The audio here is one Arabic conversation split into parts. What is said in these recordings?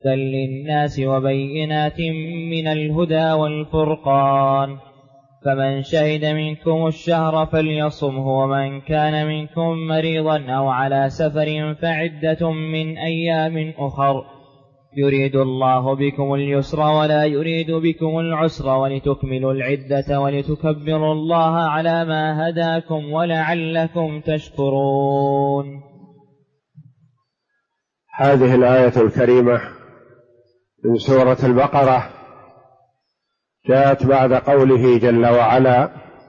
للناس وبينات من الهدى والفرقان، فمن شهد منكم الشهر فليصمه، ومن كان منكم مريضا أو على سفر فعدة من أيام أخر، يريد الله بكم اليسر ولا يريد بكم العسر، ولتكملوا العدة ولتكبروا الله على ما هداكم ولعلكم تشكرون. هذه الآية الكريمة من سورة البقرة جاءت بعد قوله جل وعلا: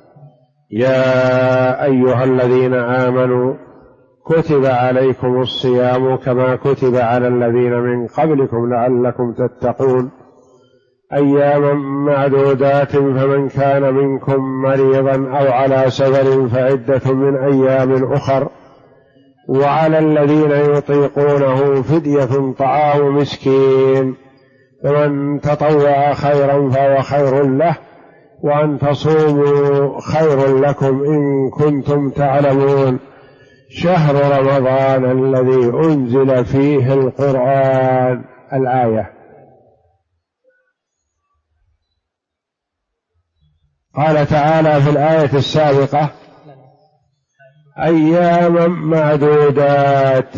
يا أيها الذين آمنوا كتب عليكم الصيام كما كتب على الذين من قبلكم لعلكم تتقون، أياما معدودات، فمن كان منكم مريضا أو على سفر فعدة من أيام أخر، وعلى الذين يطيقونه فدية طعام مسكين، فمن تطوع خيرا فهو خير له، وأن تصوموا خير لكم إن كنتم تعلمون، شهر رمضان الذي أنزل فيه القرآن. الآية. قال تعالى في الآية السابقة: أياما معدودات،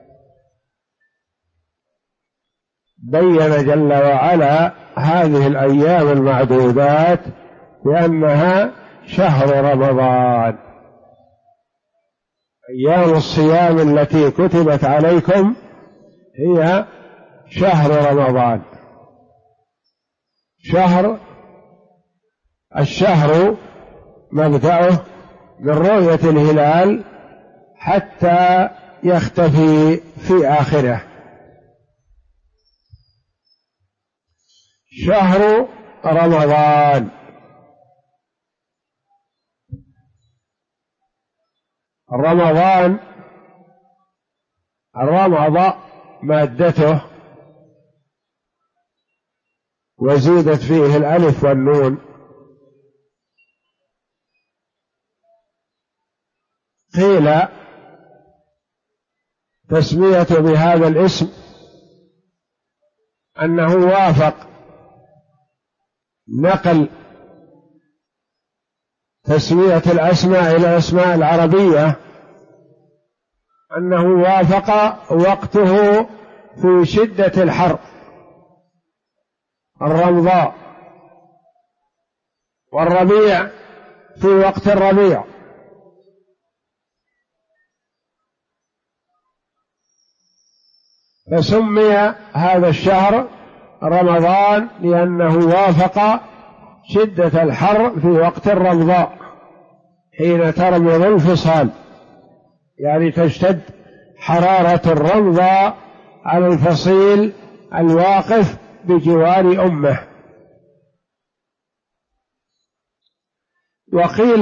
بين جل وعلا هذه الأيام المعدودات بأنها شهر رمضان. أيام الصيام التي كتبت عليكم هي شهر رمضان. الشهر مبدأه من رؤية الهلال حتى يختفي في آخره. شهر رمضان الرمض مادته وزيدت فيه الألف والنون، قيل تسمية بهذا الاسم أنه وافق نقل تسمية الأسماء إلى الأسماء العربية، أنه وافق وقته في شدة الحر، الرمضاء، والربيع في وقت الربيع، فسمي هذا الشهر رمضان لأنه وافق شدة الحر في وقت الرمضاء حين ترمض الفصال، يعني تشتد حرارة الرمضاء على الفصيل الواقف بجوار أمه. وقيل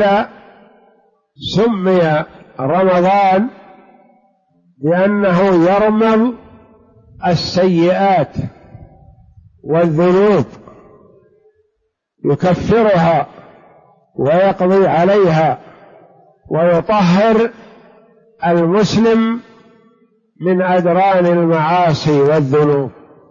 سمي رمضان لأنه يرمض السيئات والذنوب، يكفرها ويقضي عليها ويطهر المسلم من أدران المعاصي والذنوب،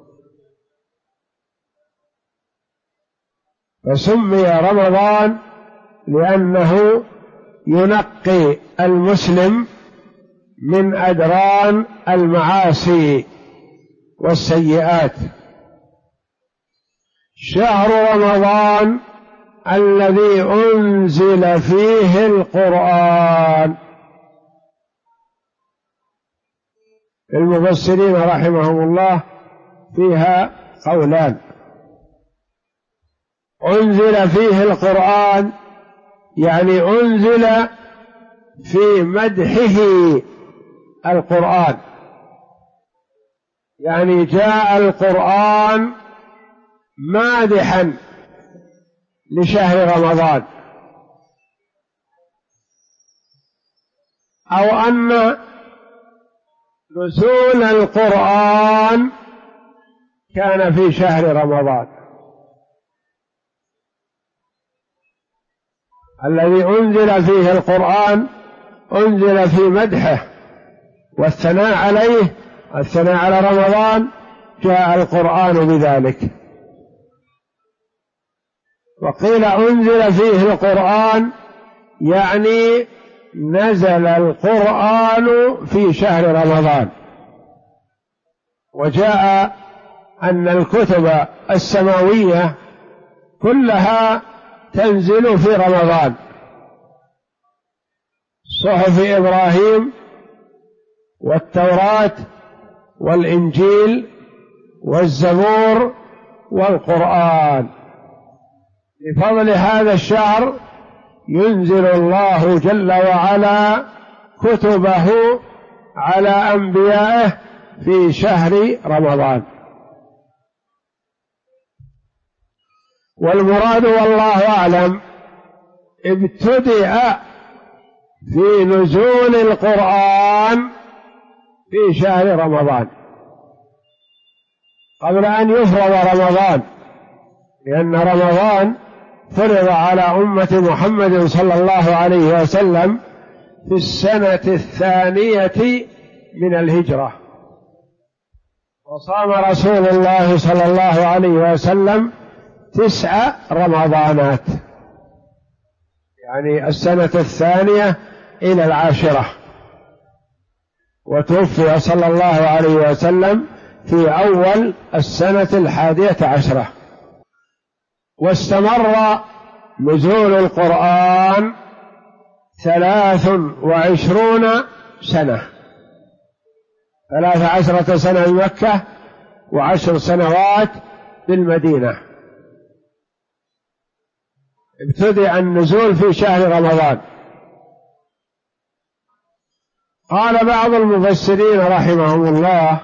فسمي رمضان لأنه ينقي المسلم من أدران المعاصي والسيئات. شهر رمضان الذي أنزل فيه القرآن. المفسرين رحمهم الله فيها قولان: أنزل فيه القرآن يعني أنزل في مدحه القرآن، يعني جاء القرآن مادحا لشهر رمضان، أو أن نزول القرآن كان في شهر رمضان الذي أنزل فيه القرآن، أنزل في مدحه والثناء عليه، الثناء على رمضان جاء القرآن بذلك. وقيل أنزل فيه القرآن يعني نزل القرآن في شهر رمضان. وجاء أن الكتب السماوية كلها تنزل في رمضان، صحف إبراهيم والتوراة والإنجيل والزبور والقرآن. بفضل هذا الشهر ينزل الله جل وعلا كتبه على أنبيائه في شهر رمضان. والمراد والله أعلم ابتدأ في نزول القرآن في شهر رمضان قبل أن يفرض رمضان، لأن رمضان فرض على أمة محمد صلى الله عليه وسلم في السنة 2 من الهجرة، وصام رسول الله صلى الله عليه وسلم 9 رمضانات، يعني السنة 2 إلى 10، وتوفي صلى الله عليه وسلم في أول السنة 11. واستمر نزول القرآن 23 سنة، 13 سنة بمكة و10 سنوات بالمدينة. ابتدأ النزول في شهر رمضان. قال بعض المفسرين رحمهم الله: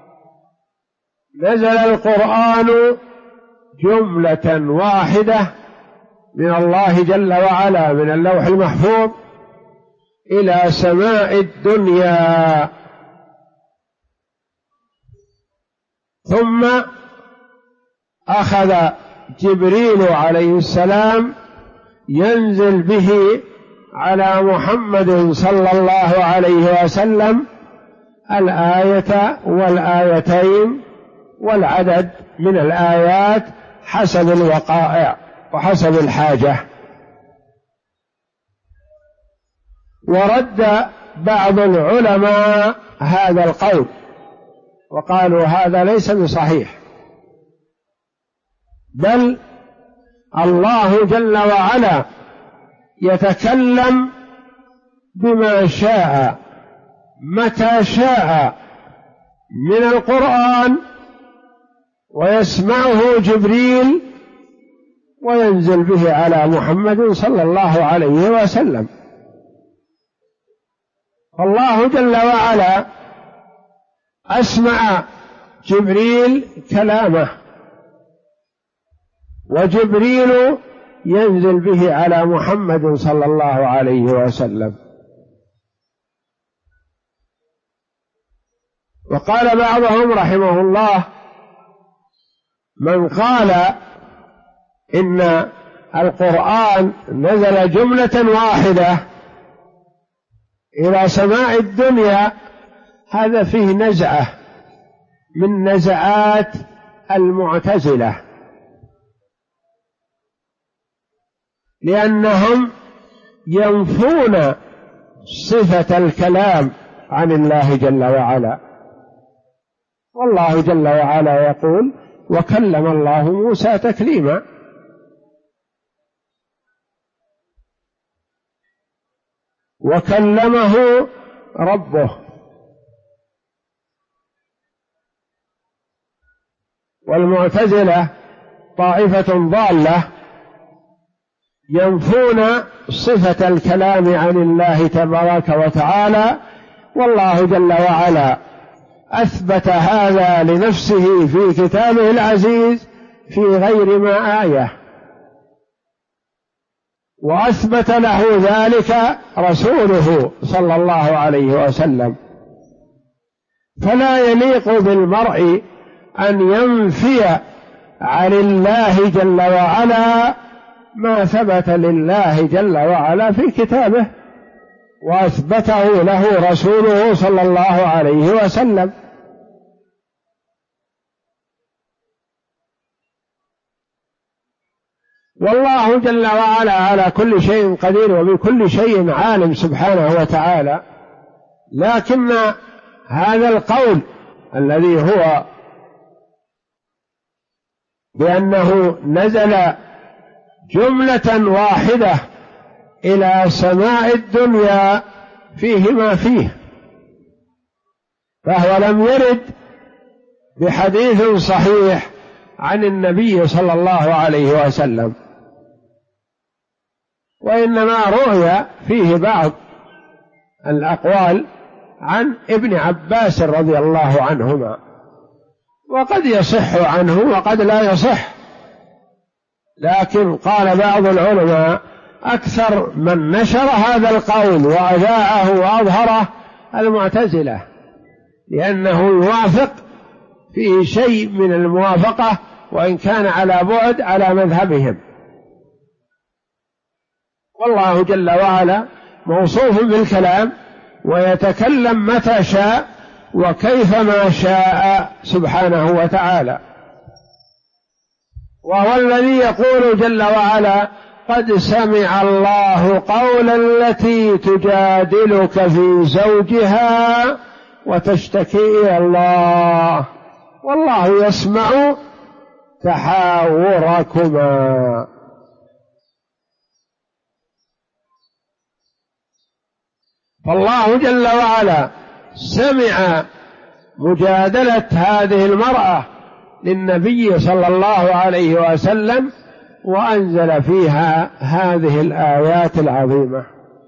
نزل القرآن جملة واحدة من الله جل وعلا من اللوح المحفوظ إلى سماء الدنيا، ثم أخذ جبريل عليه السلام ينزل به على محمد صلى الله عليه وسلم الآية والآيتين والعدد من الآيات حسب الوقائع وحسب الحاجة. ورد بعض العلماء هذا القول وقالوا هذا ليس بصحيح، بل الله جل وعلا يتكلم بما شاء متى شاء من القرآن، ويسمعه جبريل وينزل به على محمد صلى الله عليه وسلم. فالله جل وعلا أسمع جبريل كلامه، وجبريل ينزل به على محمد صلى الله عليه وسلم. وقال بعضهم رحمه الله: من قال إن القرآن نزل جملة واحدة إلى سماء الدنيا، هذا فيه نزعة من نزعات المعتزلة، لأنهم ينفون صفة الكلام عن الله جل وعلا، والله جل وعلا يقول: وكلم الله موسى تكليما. وكلمه ربه. والمعتزلة طائفة ضالة ينفون صفة الكلام عن الله تبارك وتعالى، والله جل وعلا أثبت هذا لنفسه في كتابه العزيز في غير ما آية، وأثبت له ذلك رسوله صلى الله عليه وسلم. فلا يليق بالمرء أن ينفي عن الله جل وعلا ما ثبت لله جل وعلا في كتابه وأثبته له رسوله صلى الله عليه وسلم. والله جل وعلا على كل شيء قدير وبكل شيء عالم سبحانه وتعالى. لكن هذا القول الذي هو بأنه نزل جملة واحدة إلى سماء الدنيا فيه ما فيه، فهو لم يرد بحديث صحيح عن النبي صلى الله عليه وسلم، وإنما روي فيه بعض الأقوال عن ابن عباس رضي الله عنهما، وقد يصح عنه وقد لا يصح. لكن قال بعض العلماء أكثر من نشر هذا القول وأذاعه وأظهره المعتزلة، لأنه يوافق فيه شيء من الموافقة وإن كان على بعد على مذهبهم. والله جل وعلا موصوف بالكلام ويتكلم متى شاء وكيفما شاء سبحانه وتعالى. وهو الذي يقول جل وعلا: قد سمع الله قول التي تجادلك في زوجها وتشتكي إلى الله والله يسمع تحاوركما. فالله جل وعلا سمع مجادلة هذه المرأة للنبي صلى الله عليه وسلم وأنزل فيها هذه الآيات العظيمة.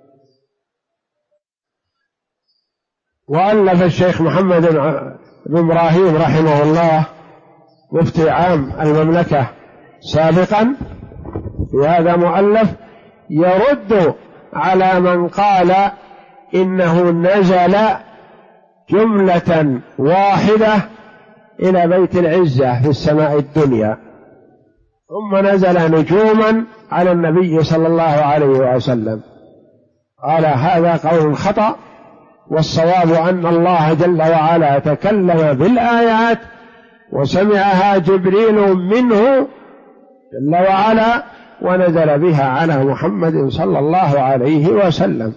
وألف الشيخ محمد بن إبراهيم رحمه الله مفتي عام المملكة سابقا في هذا مؤلف يرد على من قال إنه نزل جملة واحدة إلى بيت العزة في السماء الدنيا ثم نزل نجوما على النبي صلى الله عليه وسلم. قال هذا قول خطأ، والصواب أن الله جل وعلا تكلم بالآيات وسمعها جبريل منه جل وعلا ونزل بها على محمد صلى الله عليه وسلم.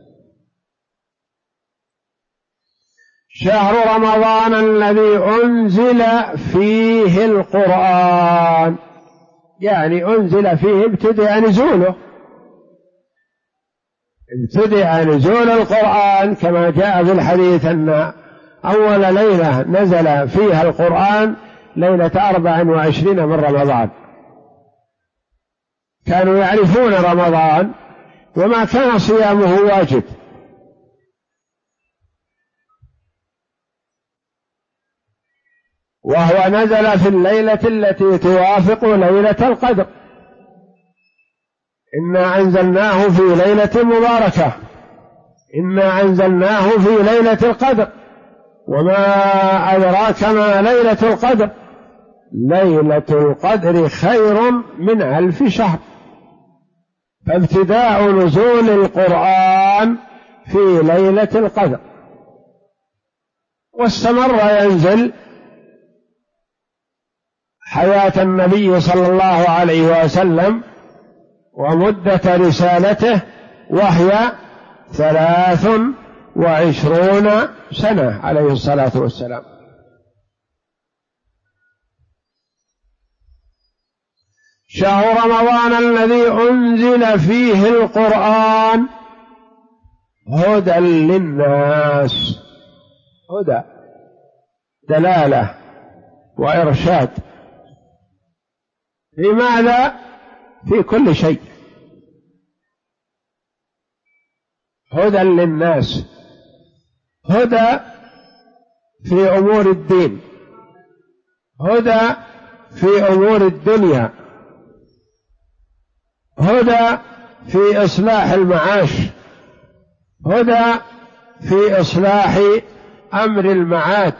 شهر رمضان الذي أنزل فيه القرآن، يعني أنزل فيه ابتدأ نزوله، ابتدأ نزول القرآن كما جاء في الحديث أن أول ليلة نزل فيها القرآن ليلة 24 من رمضان. كانوا يعرفون رمضان وما كان صيامه واجب، وهو نزل في الليلة التي توافق ليلة القدر. إنا أنزلناه في ليلة مباركة، إنا أنزلناه في ليلة القدر، وما أدراك ما ليلة القدر، ليلة القدر خير من 1000 شهر. فابتداء نزول القرآن في ليلة القدر، واستمر ينزل حياة النبي صلى الله عليه وسلم ومدة رسالته وهي 23 سنة عليه الصلاة والسلام. شهر رمضان الذي أنزل فيه القرآن هدى للناس، هدى دلالة وإرشاد. لماذا؟ في كل شيء هدى للناس، هدى في أمور الدين، هدى في أمور الدنيا، هدى في إصلاح المعاش، هدى في إصلاح أمر المعاد،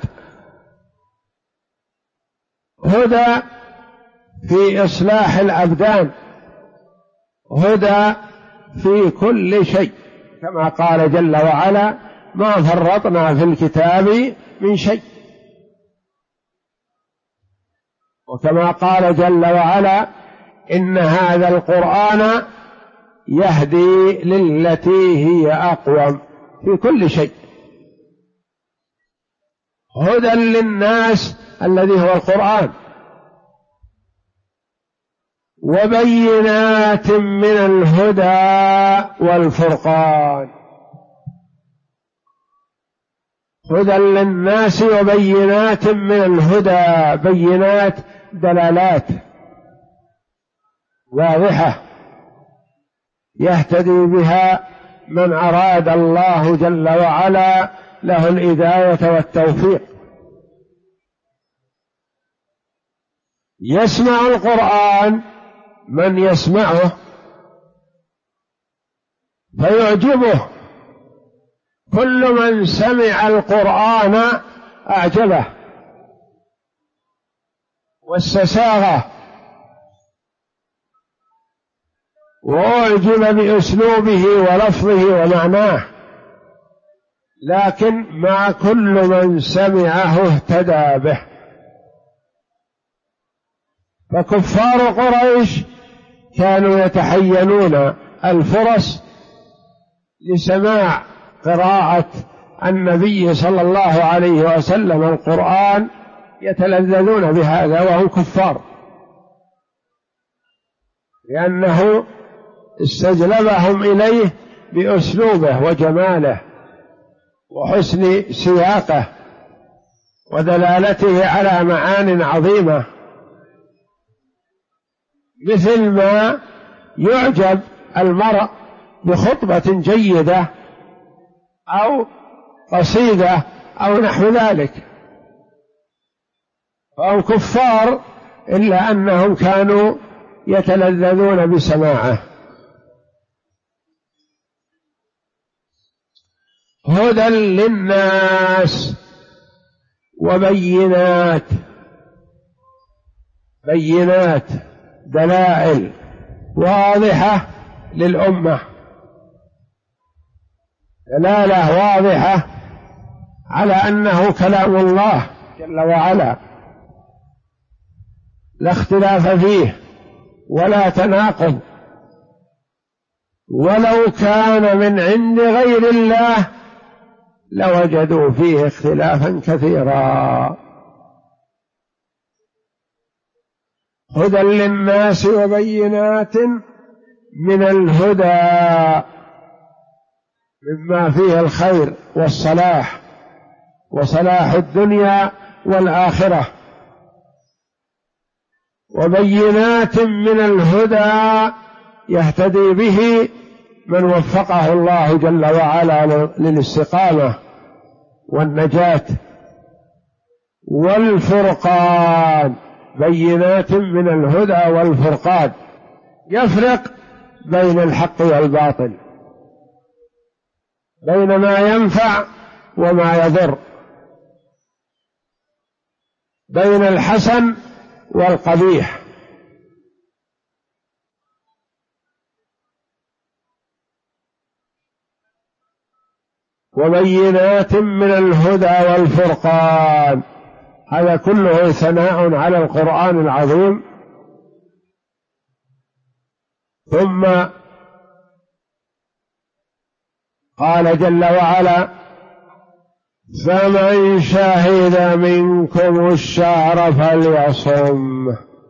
هدى في إصلاح الأبدان، هدى في كل شيء، كما قال جل وعلا: ما فرطنا في الكتاب من شيء. وكما قال جل وعلا: إن هذا القرآن يهدي للتي هي أقوم في كل شيء. هدى للناس الذي هو القرآن، وبينات من الهدى والفرقان. هدى للناس وبينات من الهدى، بينات دلالات واضحة يهتدي بها من أراد الله جل وعلا له الهداية والتوفيق. يسمع القرآن من يسمعه فيعجبه، كل من سمع القرآن أعجبه واستساغه وأعجب بأسلوبه ولفظه ومعناه، لكن مع كل من سمعه اهتدى به. فكفار قريش كانوا يتحينون الفرص لسماع قراءة النبي صلى الله عليه وسلم القرآن، يتلذذون بهذا وهم كفار، لأنه استجلبهم إليه بأسلوبه وجماله وحسن سياقه ودلالته على معان عظيمة، مثل ما يعجب المرء بخطبة جيدة أو قصيدة أو نحو ذلك. فهم كفار إلا أنهم كانوا يتلذذون بسماعه. هدى للناس وبينات، بينات دلائل واضحة للأمة، دلالة واضحة على أنه كلام الله جل وعلا، لا اختلاف فيه ولا تناقض، ولو كان من عند غير الله لوجدوا فيه اختلافا كثيرا. هدى للناس وبينات من الهدى مما فيه الخير والصلاح وصلاح الدنيا والآخرة، وبينات من الهدى يهتدي به من وفقه الله جل وعلا للاستقامة والنجاة. والفرقان، بينات من الهدى والفرقان، يفرق بين الحق والباطل، بين ما ينفع وما يضر، بين الحسن والقبيح. وبينات من الهدى والفرقان، هذا كله ثناء على القرآن العظيم. ثم قال جل وعلا: فمن شهد منكم الشهر فليصم.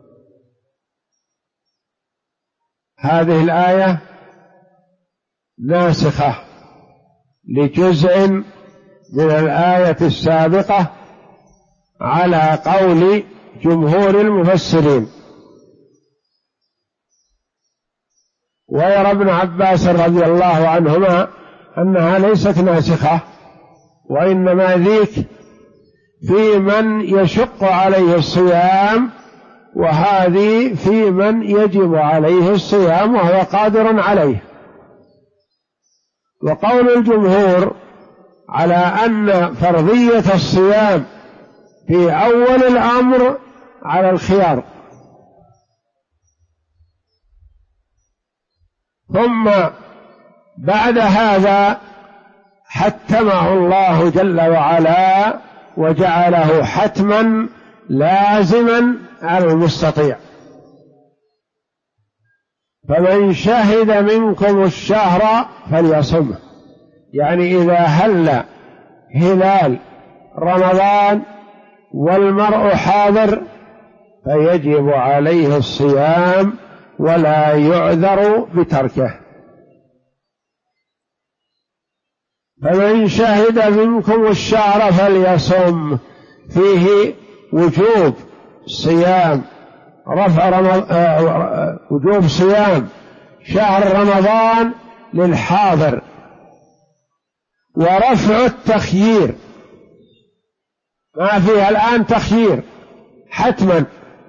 هذه الآية ناسخة لجزء من الآية السابقة على قول جمهور المفسرين. ويرى ابن عباس رضي الله عنهما أنها ليست ناسخة، وإنما ذيك في من يشق عليه الصيام، وهذه في من يجب عليه الصيام وهو قادر عليه. وقول الجمهور على أن فرضية الصيام في أول الأمر على الخيار، ثم بعد هذا حتمه الله جل وعلا وجعله حتما لازما على المستطيع. فمن شهد منكم الشهر فليصمه، يعني إذا هل هلال رمضان والمرء حاضر فيجب عليه الصيام ولا يعذر بتركه. فمن شهد منكم الشهر فليصم، فيه وجوب صيام وجوب صيام شهر رمضان للحاضر، ورفع التخيير، ما فيها الآن تخيير حتما.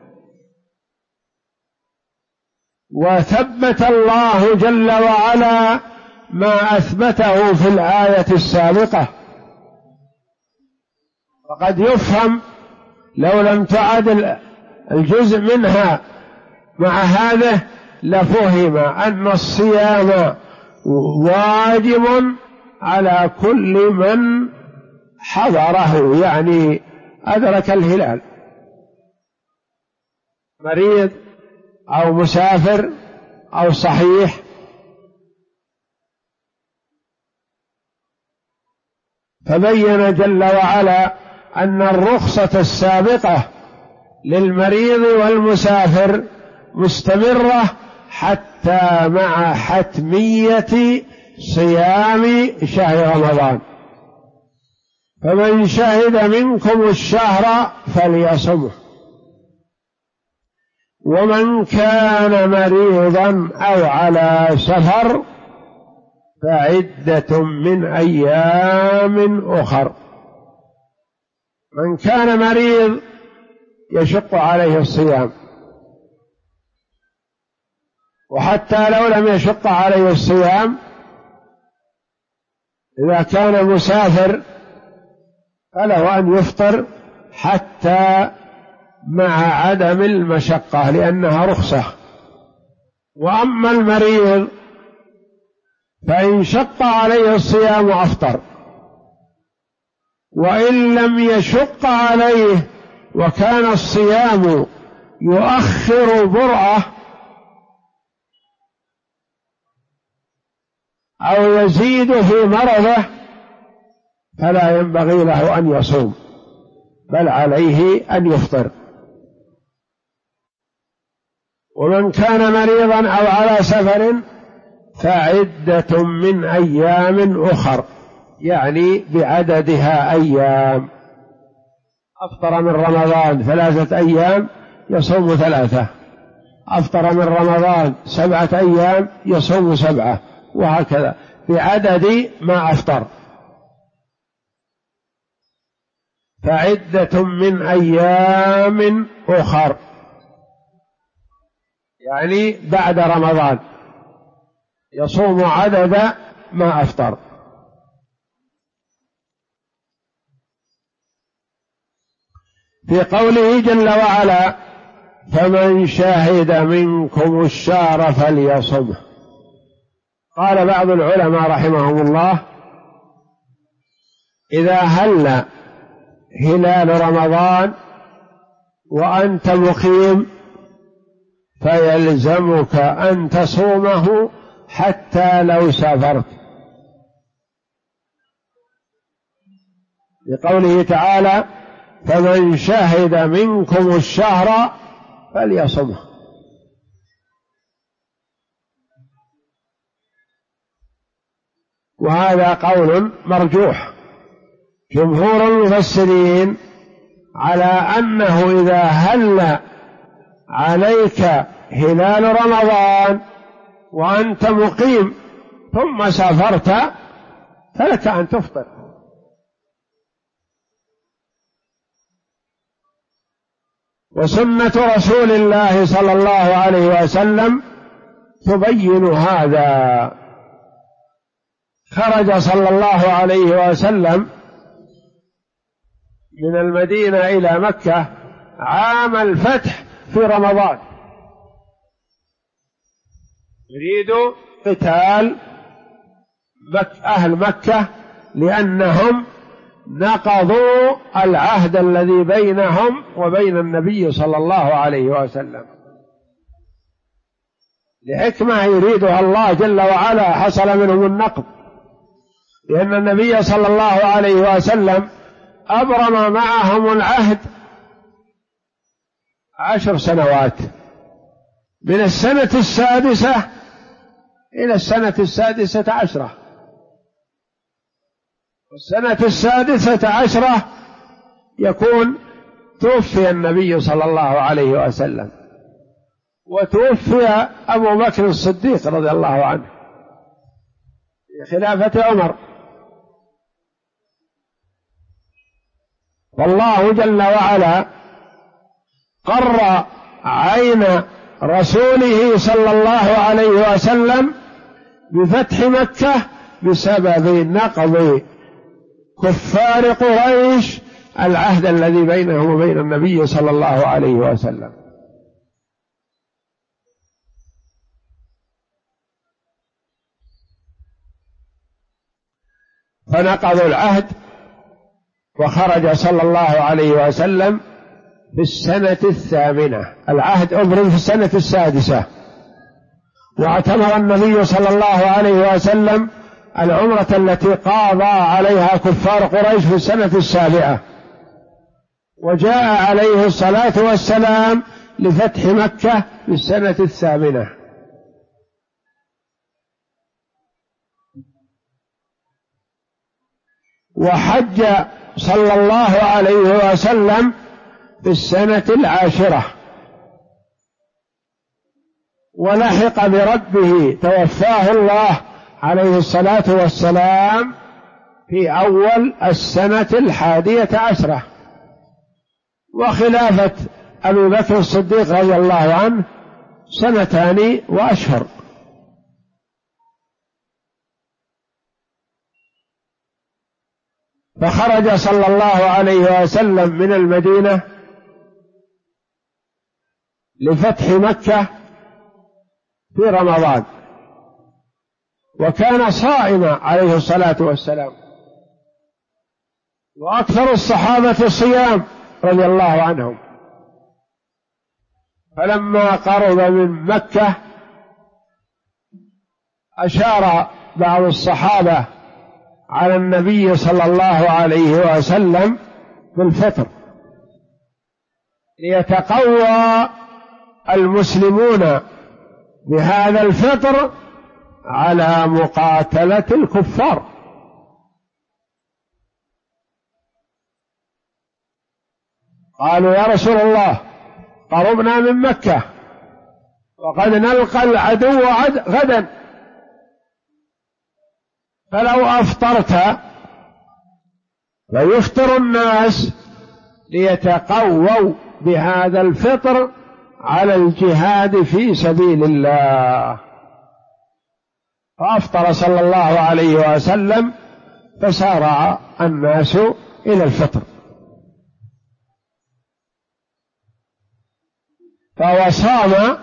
وثبت الله جل وعلا ما أثبته في الآية السابقة، وقد يفهم لو لم تعد الجزء منها مع هذا لفهم أن الصيام واجب على كل من حضره، يعني أدرك الهلال، مريض أو مسافر أو صحيح. فبين جل وعلا أن الرخصة السابقة للمريض والمسافر مستمرة حتى مع حتمية صيام شهر رمضان. فمن شهد منكم الشهر فليصمه، ومن كان مريضا أو على سفر فعدة من أيام أخر. من كان مريض يشق عليه الصيام، وحتى لو لم يشق عليه الصيام إذا كان مسافر فله أن يفطر حتى مع عدم المشقة لأنها رخصة. وأما المريض فإن شق عليه الصيام أفطر، وإن لم يشق عليه وكان الصيام يؤخر برأة أو يزيد في مرضه فلا ينبغي له أن يصوم، بل عليه أن يفطر. ومن كان مريضا أو على سفر فعدة من أيام أخر، يعني بعددها أيام. أفطر من رمضان 3 أيام يصوم 3، أفطر من رمضان 7 أيام يصوم 7، وهكذا بعدد ما أفطر. فعدة من أيام أخر، يعني بعد رمضان يصوم عدد ما أفطر. في قوله جل وعلا فمن شهد منكم الشهر فليصمه، قال بعض العلماء رحمهم الله إذا هل هلال رمضان وأنت مقيم فيلزمك أن تصومه حتى لو سافرت، لقوله تعالى فمن شهد منكم الشهر فليصمه. وهذا قول مرجوح، جمهور المفسرين على أنه إذا هل عليك هلال رمضان وأنت مقيم ثم سافرت فلك أن تفطر. وسنة رسول الله صلى الله عليه وسلم تبين هذا. خرج صلى الله عليه وسلم من المدينة إلى مكة عام الفتح في رمضان، يريد قتال أهل مكة لأنهم نقضوا العهد الذي بينهم وبين النبي صلى الله عليه وسلم، لحكمة يريدها الله جل وعلا حصل منهم النقض، لأن النبي صلى الله عليه وسلم أبرم معهم العهد 10 سنوات، من السنة 6 إلى السنة 16، والسنة 16 يكون توفي النبي صلى الله عليه وسلم، وتوفي أبو بكر الصديق رضي الله عنه في خلافة عمر. والله جل وعلا قر عين رسوله صلى الله عليه وسلم بفتح مكة بسبب نقض كفار قريش العهد الذي بينه وبين النبي صلى الله عليه وسلم. فنقضوا العهد، وخرج صلى الله عليه وسلم في السنة 8. العهد أبرم في السنة 6، واعتمر النبي صلى الله عليه وسلم العمرة التي قاضى عليها كفار قريش في السنة 7، وجاء عليه الصلاة والسلام لفتح مكة في السنة 8. وحج صلى الله عليه وسلم في السنة 10، ولحق بربه توفاه الله عليه الصلاة والسلام في أول السنة 11، وخلافة أبي بكر الصديق رضي الله عنه 2 وأشهر. فخرج صلى الله عليه وسلم من المدينة لفتح مكة في رمضان، وكان صائما عليه الصلاة والسلام، وأكثر الصحابة صيام رضي الله عنهم. فلما قرب من مكة أشار بعض الصحابة على النبي صلى الله عليه وسلم بالفطر ليتقوى المسلمون بهذا الفطر على مقاتلة الكفار. قالوا يا رسول الله قربنا من مكة وقد نلقى العدو غدا، فلو أفطرت فيفطر الناس ليتقووا بهذا الفطر على الجهاد في سبيل الله. فأفطر صلى الله عليه وسلم، فسارع الناس إلى الفطر. فهو صام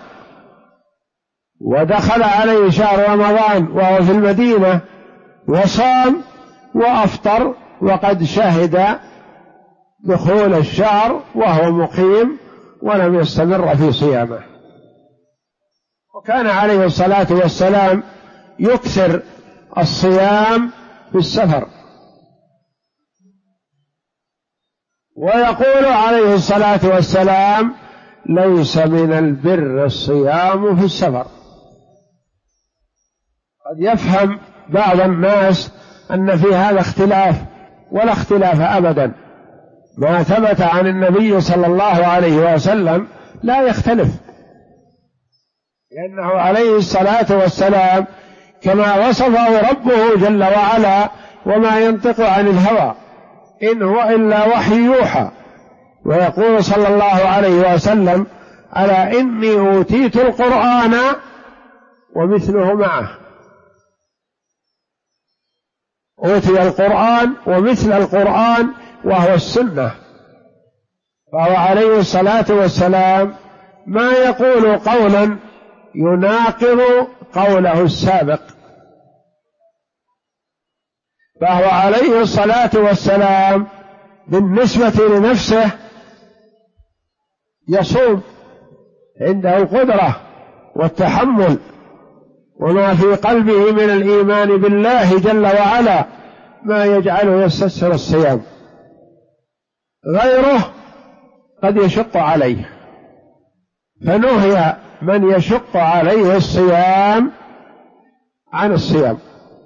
ودخل عليه شهر رمضان وهو في المدينة، وصام وأفطر وقد شهد دخول الشهر وهو مقيم ولم يستمر في صيامه. وكان عليه الصلاة والسلام يكثر الصيام في السفر، ويقول عليه الصلاة والسلام ليس من البر الصيام في السفر. قد يفهم بعض الناس أن في هذا اختلاف، ولا اختلاف أبدا، ما ثبت عن النبي صلى الله عليه وسلم لا يختلف، لأنه عليه الصلاة والسلام كما وصفه ربه جل وعلا وما ينطق عن الهوى إن هو إلا وحي يوحى. ويقول صلى الله عليه وسلم ألا إني أوتيت القرآن ومثله معه، أوتي القرآن ومثل القرآن وهو السنة. فهو عليه الصلاة والسلام ما يقول قولا يناقض قوله السابق، فهو عليه الصلاة والسلام بالنسبة لنفسه يصوم، عنده القدرة والتحمل وما في قلبه من الإيمان بالله جل وعلا ما يجعله يستسهل الصيام، غيره قد يشق عليه، فنهي من يشق عليه الصيام عن الصيام.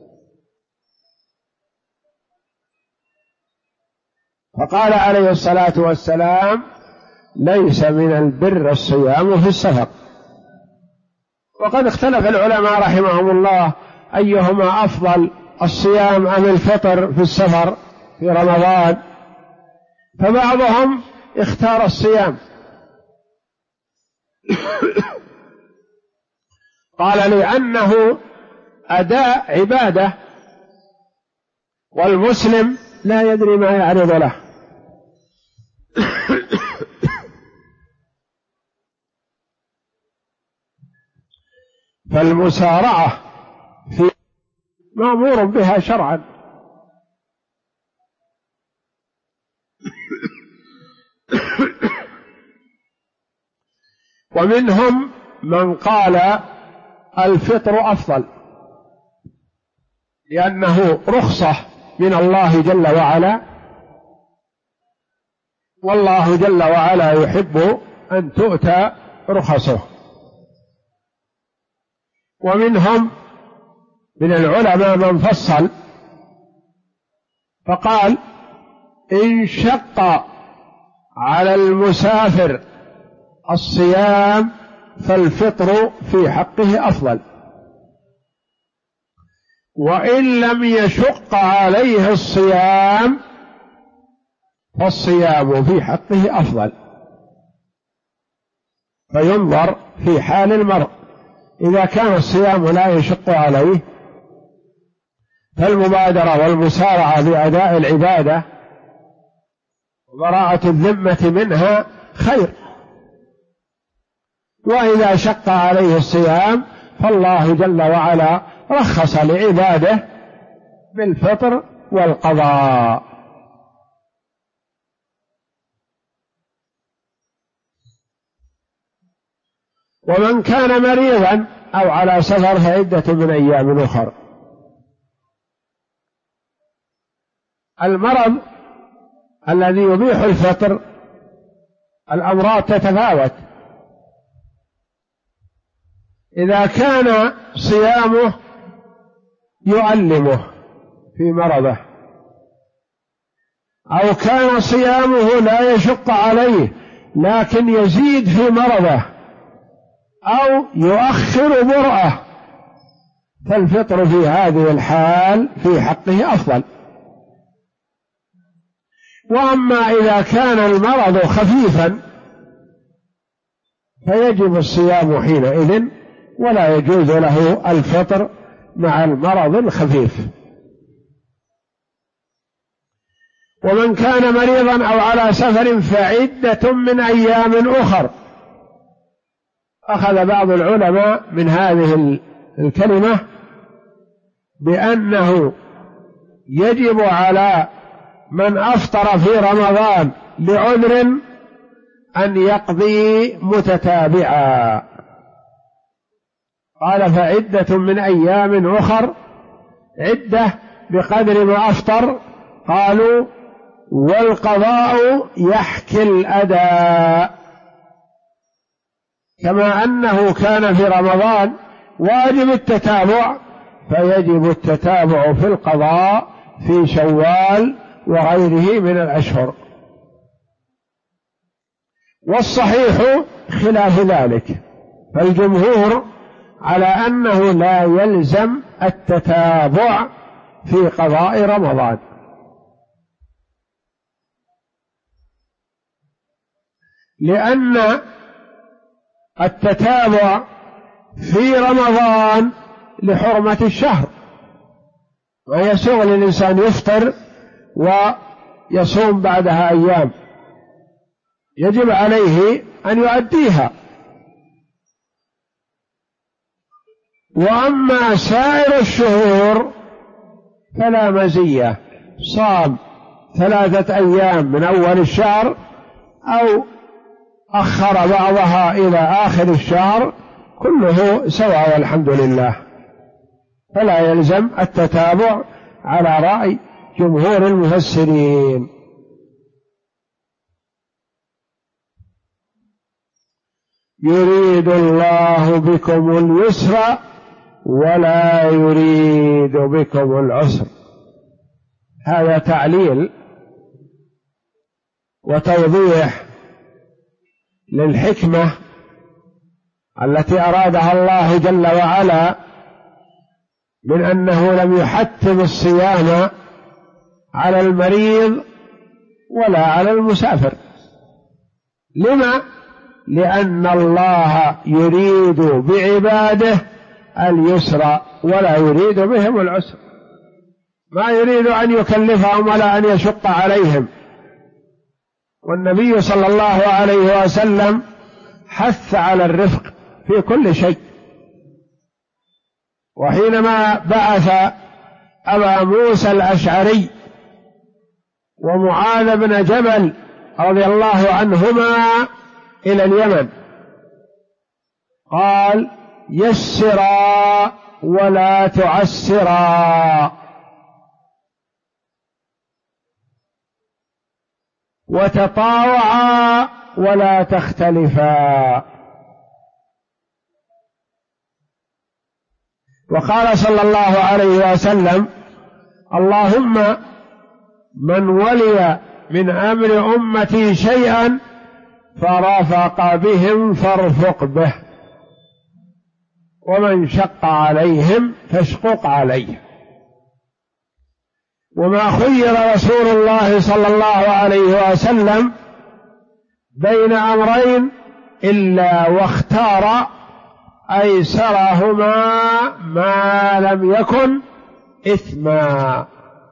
فقال عليه الصلاة والسلام: ليس من البر الصيام في السفر. وقد اختلف العلماء رحمهم الله أيهما أفضل، الصيام أم الفطر في السفر في رمضان، فبعضهم اختار الصيام قال لأنه أداء عبادة، والمسلم لا يدري ما يعرض له. فالمسارعة في مأمور بها شرعا. ومنهم من قال الفطر أفضل لأنه رخصة من الله جل وعلا، والله جل وعلا يحب أن تؤتى رخصه. ومنهم من العلماء من فصل فقال: إن شق على المسافر الصيام فالفطر في حقه أفضل، وإن لم يشق عليه الصيام فالصيام في حقه أفضل. فينظر في حال المرء، إذا كان الصيام لا يشق عليه فالمبادرة والمسارعة بأداء العبادة وبراءة الذمة منها خير، وإذا شق عليه الصيام فالله جل وعلا رخص لعباده بالفطر والقضاء. ومن كان مريضا أو على سفر فعدة من أيام أخر. المرض الذي يبيح الفطر الأمراض تتفاوت، إذا كان صيامه يؤلمه في مرضه، أو كان صيامه لا يشق عليه لكن يزيد في مرضه أو يؤخر برأه، فالفطر في هذه الحال في حقه أفضل. وأما إذا كان المرض خفيفا فيجب الصيام حينئذ، ولا يجوز له الفطر مع المرض الخفيف. ومن كان مريضا أو على سفر فعدة من أيام أخر. أخذ بعض العلماء من هذه الكلمة بأنه يجب على من أفطر في رمضان لعذر أن يقضي متتابعا. قال: فعدة من أيام أخر، عدة بقدر ما أفطر. قالوا: والقضاء يحكي الأداء، كما أنه كان في رمضان واجب التتابع فيجب التتابع في القضاء في شوال وغيره من الأشهر. والصحيح خلاف ذلك، فالجمهور على أنه لا يلزم التتابع في قضاء رمضان، لأن التتابع في رمضان لحرمة الشهر، ويسوغ للإنسان يفطر ويصوم بعدها أيام، يجب عليه أن يؤديها. وأما سائر الشهور فلا مزية، صام 3 أيام من أول الشهر أو أخر بعضها إلى آخر الشهر كله سواء والحمد لله. فلا يلزم التتابع على رأي جمهور المفسرين. يريد الله بكم اليسر ولا يريد بكم العسر. هذا تعليل وتوضيح للحكمة التي أرادها الله جل وعلا من أنه لم يحتم الصيام على المريض ولا على المسافر. لما؟ لأن الله يريد بعباده اليسر ولا يريد بهم العسر، ما يريد أن يكلفهم ولا أن يشق عليهم. والنبي صلى الله عليه وسلم حث على الرفق في كل شيء. وحينما بعث أبا موسى الأشعري ومعاذ بن جبل رضي الله عنهما إلى اليمن قال: يسرا ولا تعسرا، وتطاوعا ولا تختلفا. وقال صلى الله عليه وسلم: اللهم من ولي من أمر أمتي شيئا فرفق بهم فارفق به، ومن شق عليهم فاشقق عليه. وما خير رسول الله صلى الله عليه وسلم بين أمرين إلا واختار أيسرهما ما لم يكن إثما.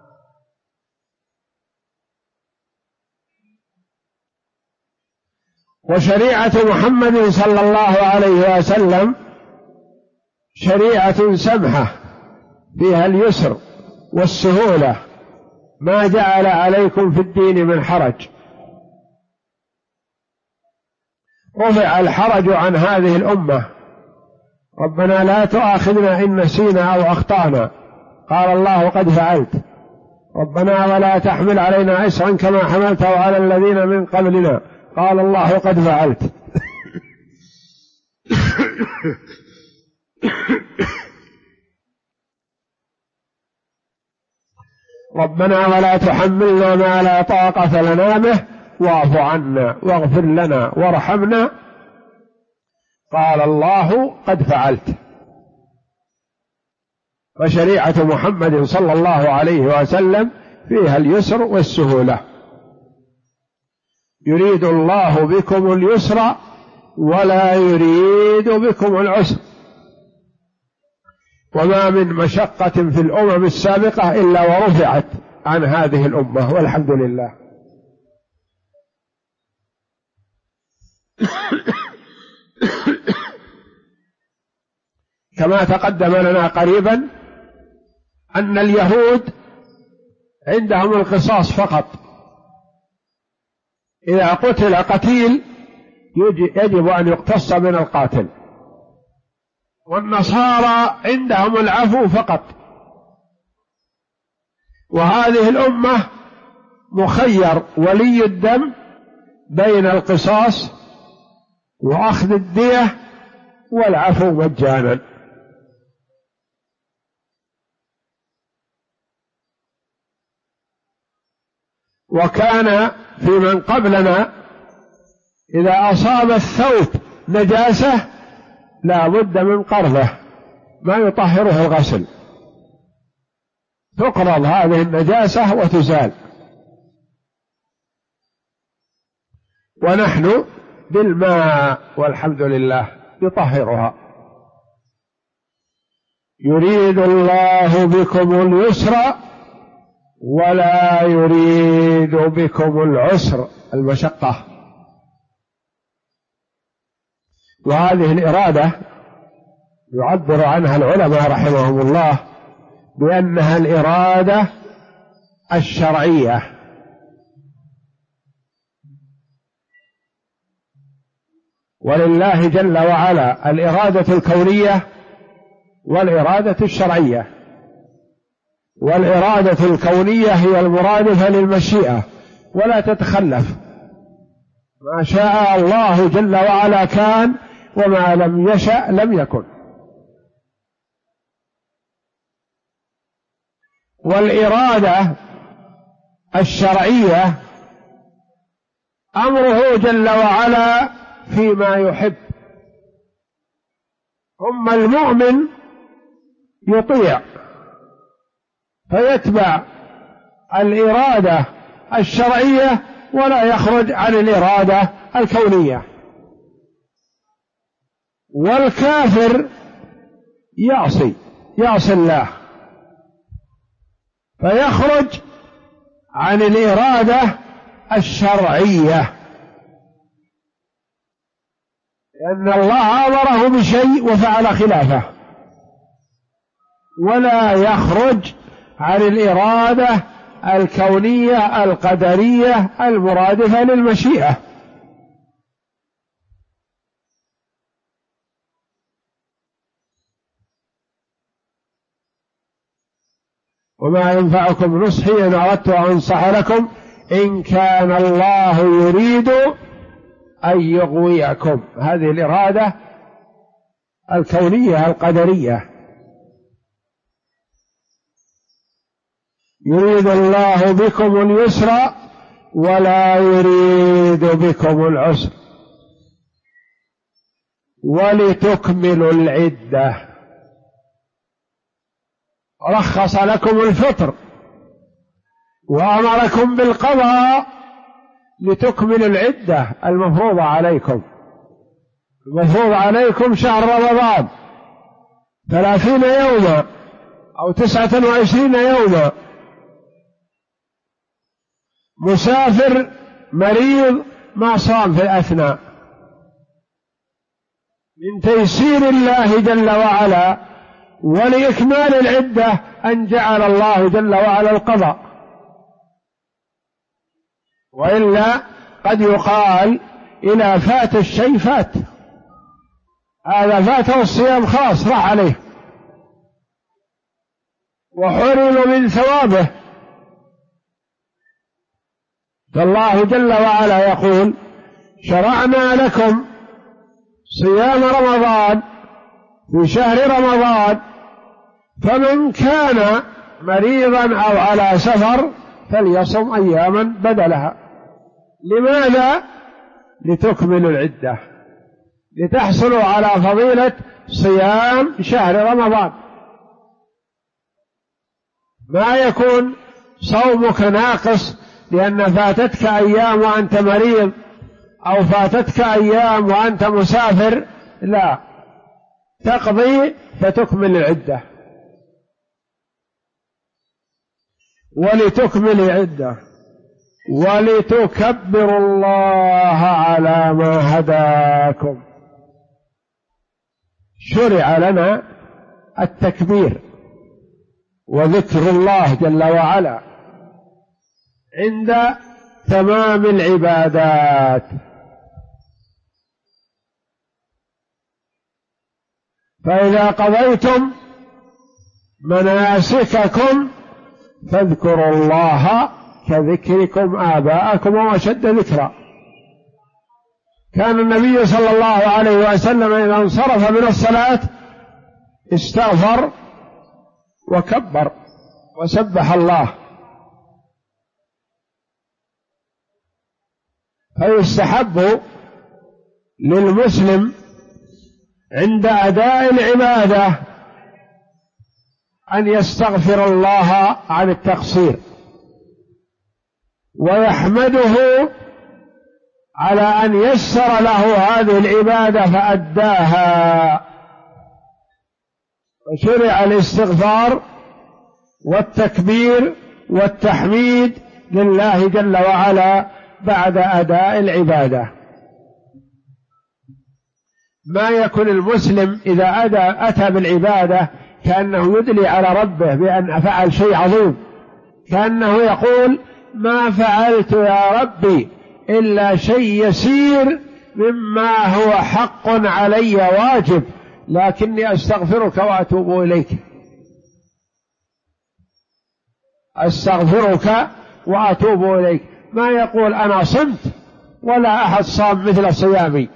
وشريعة محمد صلى الله عليه وسلم شريعة سمحة فيها اليسر والسهولة، ما جعل عليكم في الدين من حرج. رفع الحرج عن هذه الأمة. ربنا لا تؤاخذنا إن نسينا أو أخطأنا، قال الله: قد فعلت. ربنا ولا تحمل علينا إصرا كما حملته على الذين من قبلنا، قال الله: قد فعلت. ربنا ولا تحملنا ما لا طاقة لنا به واعف عنا واغفر لنا وارحمنا، قال الله: قد فعلت. فشريعة محمد صلى الله عليه وسلم فيها اليسر والسهولة. يريد الله بكم اليسر ولا يريد بكم العسر. وما من مشقة في الأمم السابقة إلا ورفعت عن هذه الأمة، والحمد لله. كما تقدم لنا قريبا أن اليهود عندهم القصاص فقط، إذا قتل قتيل يجب أن يقتص من القاتل. والنصارى عندهم العفو فقط. وهذه الأمة مخير ولي الدم بين القصاص وأخذ الدية والعفو مجانا. وكان في من قبلنا إذا أصاب الثوب نجاسة لا بد من قرضه، ما يطهره الغسل، تقرض هذه النجاسة وتزال. ونحن بالماء والحمد لله يطهرها. يريد الله بكم اليسر ولا يريد بكم العسر، المشقة. وهذه الإرادة يعبر عنها العلماء رحمهم الله بأنها الإرادة الشرعية. ولله جل وعلا الإرادة الكونية والإرادة الشرعية. والإرادة الكونية هي المرادفة للمشيئة ولا تتخلف، ما شاء الله جل وعلا كان وما لم يشأ لم يكن. والإرادة الشرعية أمره جل وعلا فيما يحب، ثم المؤمن يطيع فيتبع الإرادة الشرعية ولا يخرج عن الإرادة الكونية. والكافر يعصي الله فيخرج عن الإرادة الشرعية، لأن الله أمره بشيء وفعل خلافه، ولا يخرج عن الإرادة الكونية القدرية المرادفة للمشيئة. وما ينفعكم نصحي إن أردت أن أنصح لكم إن كان الله يريد أن يغويكم. هذه الإرادة الكونية القدرية. يريد الله بكم اليسر ولا يريد بكم العسر ولتكملوا العدة. رخص لكم الفطر وأمركم بالقضاء لتكملوا العدة المفروضة عليكم. المفروض عليكم شهر رمضان 30 يوما أو 29 يوما. مسافر مريض ما صام في الأثناء. من تيسير الله جل وعلا ولإكمال العدة أن جعل الله جل وعلا القضاء، وإلا قد يقال إذا فات الشيء فات، هذا فاته الصيام خلاص راح عليه وحرم من ثوابه. فالله جل وعلا يقول شرعنا لكم صيام رمضان في شهر رمضان، فمن كان مريضا أو على سفر فليصم أياما بدلها. لماذا؟ لتكملوا العدة، لتحصلوا على فضيلة صيام شهر رمضان. ما يكون صومك ناقص لأن فاتتك أيام وأنت مريض أو فاتتك أيام وأنت مسافر، لا، تقضي فتكمل العدة. ولتكمل العدة ولتكبروا الله على ما هداكم. شرع لنا التكبير وذكر الله جل وعلا عند تمام العبادات. فإذا قضيتم مناسككم فاذكروا الله كذكركم آباءكم وأشد ذكرا. كان النبي صلى الله عليه وسلم إذا انصرف من الصلاة استغفر وكبر وسبح الله. فيستحب للمسلم عند أداء العبادة أن يستغفر الله عن التقصير ويحمده على أن يسر له هذه العبادة فأداها. وشرع الاستغفار والتكبير والتحميد لله جل وعلا بعد أداء العبادة. ما يكون المسلم إذا أتى بالعبادة كأنه يدلي على ربه بأن فعل شيء عظيم، كأنه يقول ما فعلت يا ربي إلا شيء يسير مما هو حق علي واجب، لكني أستغفرك وأتوب إليك. أستغفرك وأتوب إليك. ما يقول أنا صمت ولا أحد صام مثل صيامي،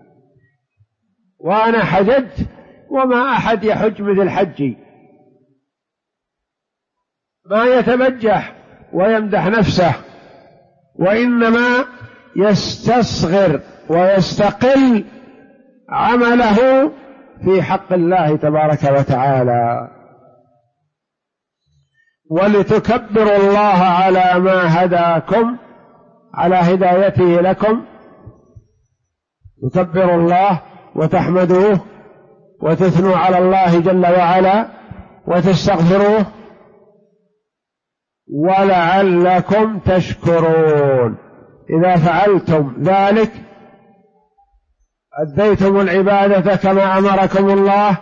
وأنا حججت وما أحد يحج مثل حجي. ما يتبجح ويمدح نفسه، وإنما يستصغر ويستقل عمله في حق الله تبارك وتعالى. ولتكبروا الله على ما هداكم، على هدايته لكم، تكبروا الله وتحمدوه وتثنوا على الله جل وعلا وتستغفروه، ولعلكم تشكرون. إذا فعلتم ذلك أديتم العبادة كما أمركم الله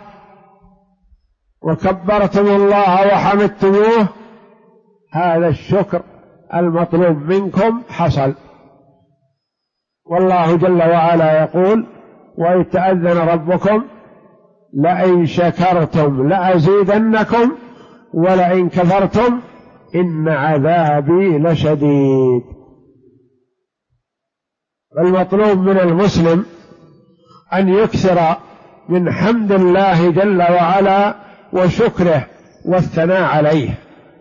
وكبرتم الله وحمدتموه، هذا الشكر المطلوب منكم حصل. والله جل وعلا يقول: وإذ تأذن ربكم لئن شكرتم لأزيدنكم ولئن كفرتم إن عذابي لشديد. المطلوب من المسلم أن يكثر من حمد الله جل وعلا وشكره والثناء عليه،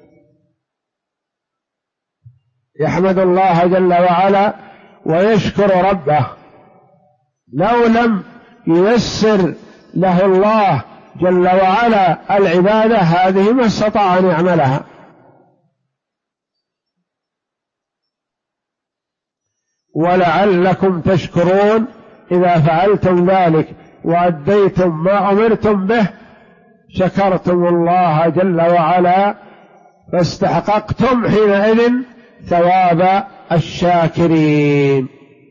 يحمد الله جل وعلا ويشكر ربه. لو لم ييسر له الله جل وعلا العبادة هذه ما استطاع أن يعملها. ولعلكم تشكرون، إذا فعلتم ذلك وأديتم ما أمرتم به شكرتم الله جل وعلا، فاستحققتم حينئذ ثواب الشاكرين.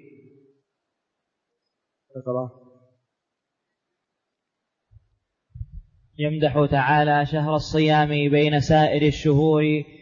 يمدح تعالى شهر الصيام بين سائر الشهور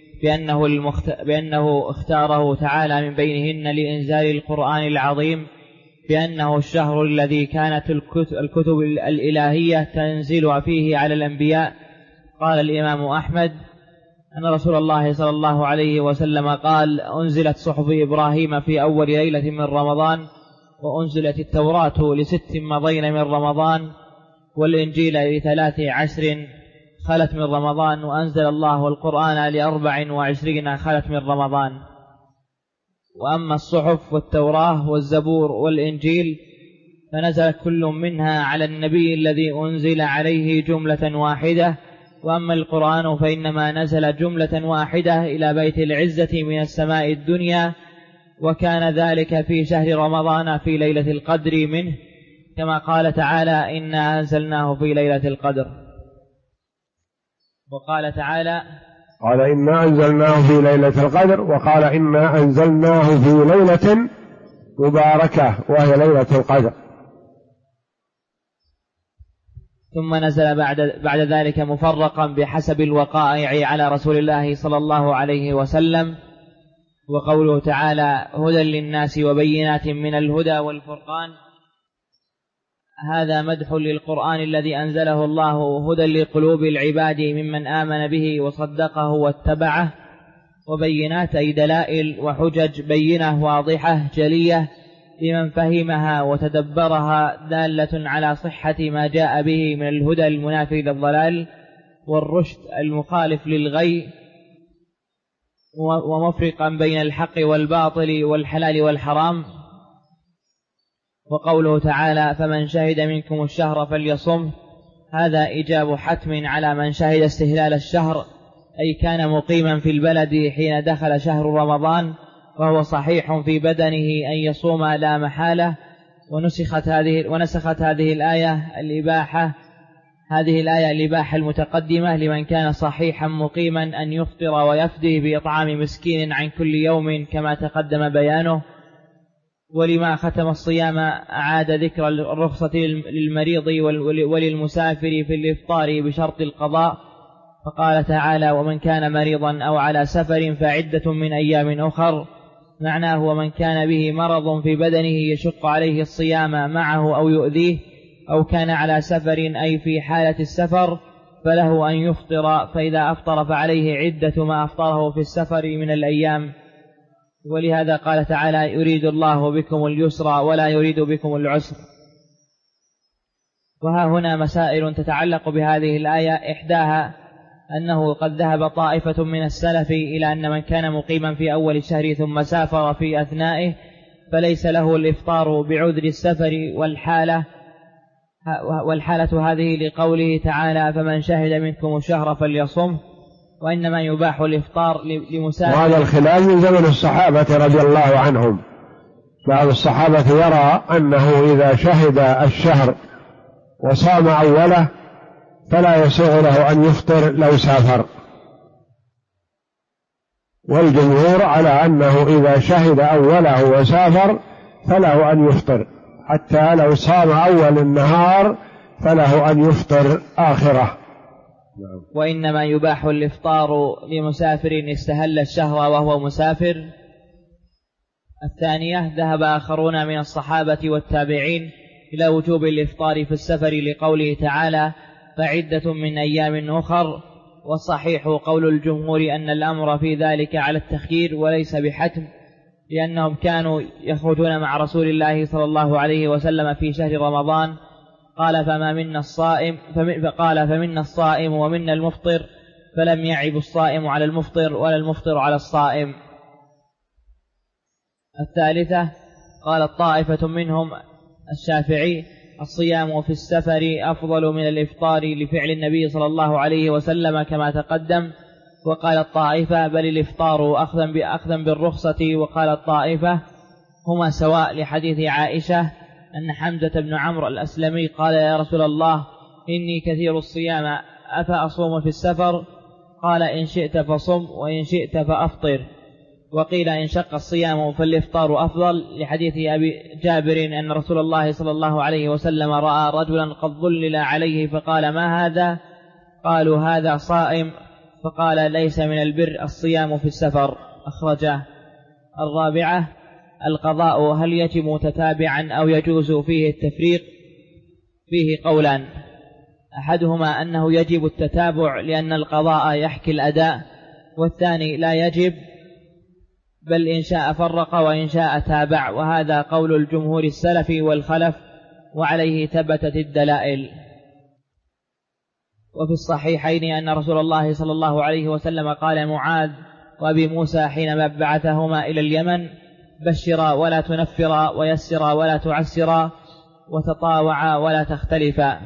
بأنه اختاره تعالى من بينهن لإنزال القرآن العظيم، بأنه الشهر الذي كانت الكتب الإلهية تنزل فيه على الأنبياء. قال الإمام أحمد أن رسول الله صلى الله عليه وسلم قال: أنزلت صحف إبراهيم في أول ليلة من رمضان، وأنزلت التوراة ل6 مضين من رمضان، والإنجيل ل13 خلت من رمضان، وأنزل الله القرآن ل24 خلت من رمضان. وأما الصحف والتوراة والزبور والإنجيل فنزل كل منها على النبي الذي أنزل عليه جملة واحدة، وأما القرآن فإنما نزل جملة واحدة إلى بيت العزة من السماء الدنيا، وكان ذلك في شهر رمضان في ليلة القدر منه، كما قال تعالى: إنا أنزلناه في ليلة القدر. وقال تعالى: قال إنا أنزلناه في ليلة القدر، وقال إنا أنزلناه في ليلة مباركة وهي ليلة القدر. ثم نزل بعد ذلك مفرقا بحسب الوقائع على رسول الله صلى الله عليه وسلم. وقوله تعالى: هدى للناس وبينات من الهدى والفرقان، هذا مدح للقرآن الذي أنزله الله هدى لقلوب العباد ممن آمن به وصدقه واتبعه، وبينات أي دلائل وحجج بينة واضحة جلية لمن فهمها وتدبرها، دالة على صحة ما جاء به من الهدى المنافي للضلال والرشد المخالف للغي، ومفرقا بين الحق والباطل والحلال والحرام. وقوله تعالى: فمن شهد منكم الشهر فليصم، هذا إيجاب حتم على من شهد استهلال الشهر، أي كان مقيما في البلد حين دخل شهر رمضان وهو صحيح في بدنه أن يصوم لا محالة. ونسخت هذه الآية الإباحة المتقدمة لمن كان صحيحا مقيما أن يفطر ويفدي بإطعام مسكين عن كل يوم كما تقدم بيانه. ولما ختم الصيام أعاد ذكر الرخصة للمريض وللمسافر في الإفطار بشرط القضاء، فقال تعالى: ومن كان مريضا أو على سفر فعدة من أيام أخر. معناه: ومن كان به مرض في بدنه يشق عليه الصيام معه أو يؤذيه، أو كان على سفر أي في حالة السفر، فله أن يفطر، فإذا أفطر فعليه عدة ما أفطره في السفر من الأيام. ولهذا قال تعالى: يريد الله بكم اليسر ولا يريد بكم العسر. وها هنا مسائل تتعلق بهذه الآية، إحداها أنه قد ذهب طائفة من السلف إلى أن من كان مقيما في أول الشهر ثم سافر في أثنائه فليس له الإفطار بعذر السفر والحالة هذه لقوله تعالى: فمن شهد منكم الشهر فليصمه، وإنما يباح الإفطار لمسافر. وهذا الخلاف من زمن الصحابة رضي الله عنهم. بعض الصحابة يرى أنه إذا شهد الشهر وصام أوله فلا يسوغ له أن يفطر لو سافر، والجمهور على أنه إذا شهد أوله وسافر فله أن يفطر، حتى لو صام أول النهار فله أن يفطر آخره. وإنما يباح الإفطار لمسافر استهل الشهر وهو مسافر. الثانية، ذهب آخرون من الصحابة والتابعين إلى وجوب الإفطار في السفر لقوله تعالى: فعدة من أيام أخر. والصحيح قول الجمهور أن الأمر في ذلك على التخيير وليس بحتم، لأنهم كانوا يخرجون مع رسول الله صلى الله عليه وسلم في شهر رمضان، قال: فمنا الصائم ومنا المفطر، فلم يعب الصائم على المفطر ولا المفطر على الصائم. الثالثة، قالت طائفة منهم الشافعي: الصيام في السفر أفضل من الإفطار لفعل النبي صلى الله عليه وسلم كما تقدم. وقالت طائفة: بل الإفطار أخذا بالرخصة. وقالت طائفة: هما سواء، لحديث عائشة أن حمزة بن عمرو الأسلمي قال: يا رسول الله، إني كثير الصيام، أفأصوم في السفر؟ قال: إن شئت فصم وإن شئت فأفطر. وقيل: إن شق الصيام فالإفطار أفضل، لحديث أبي جابر أن رسول الله صلى الله عليه وسلم رأى رجلا قد ظلل عليه فقال: ما هذا؟ قالوا: هذا صائم. فقال: ليس من البر الصيام في السفر، أخرجه. الرابعة، القضاء هل يجب متتابعا أو يجوز فيه التفريق؟ فيه قولان، أحدهما أنه يجب التتابع لأن القضاء يحكي الأداء، والثاني لا يجب، بل إن شاء فرق وإن شاء تابع، وهذا قول الجمهور السلف والخلف، وعليه ثبتت الدلائل. وفي الصحيحين أن رسول الله صلى الله عليه وسلم قال معاذ وأبي موسى حينما بعثهما إلى اليمن: بشرا ولا تنفرا، ويسرا ولا تعسرا، وتطاوعا ولا تختلفا.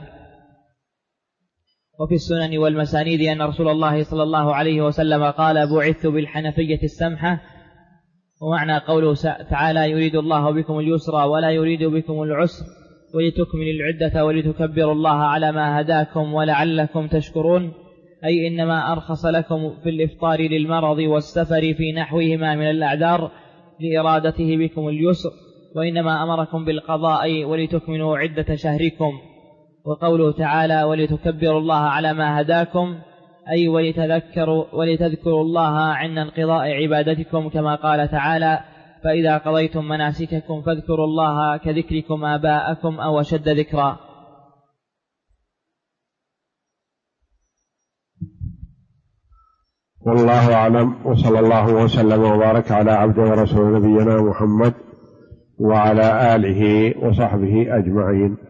وفي السنن والمسانيد أن رسول الله صلى الله عليه وسلم قال: بعثت بالحنفية السمحة. ومعنى قوله تعالى: يريد الله بكم اليسر ولا يريد بكم العسر ولتكملوا العدة ولتكبروا الله على ما هداكم ولعلكم تشكرون، أي إنما أرخص لكم في الإفطار للمرض والسفر في نحوهما من الأعذار لإرادته بكم اليسر، وإنما أمركم بالقضاء ولتكملوا عدة شهركم. وقوله تعالى: ولتكبروا الله على ما هداكم، أي ولتذكروا الله عند انقضاء عبادتكم، كما قال تعالى: فإذا قضيتم مناسككم فاذكروا الله كذكركم آباءكم أو أشد ذكرا. والله أعلم، وصلى الله وسلم وبارك على عبده ورسول نبينا محمد وعلى آله وصحبه أجمعين.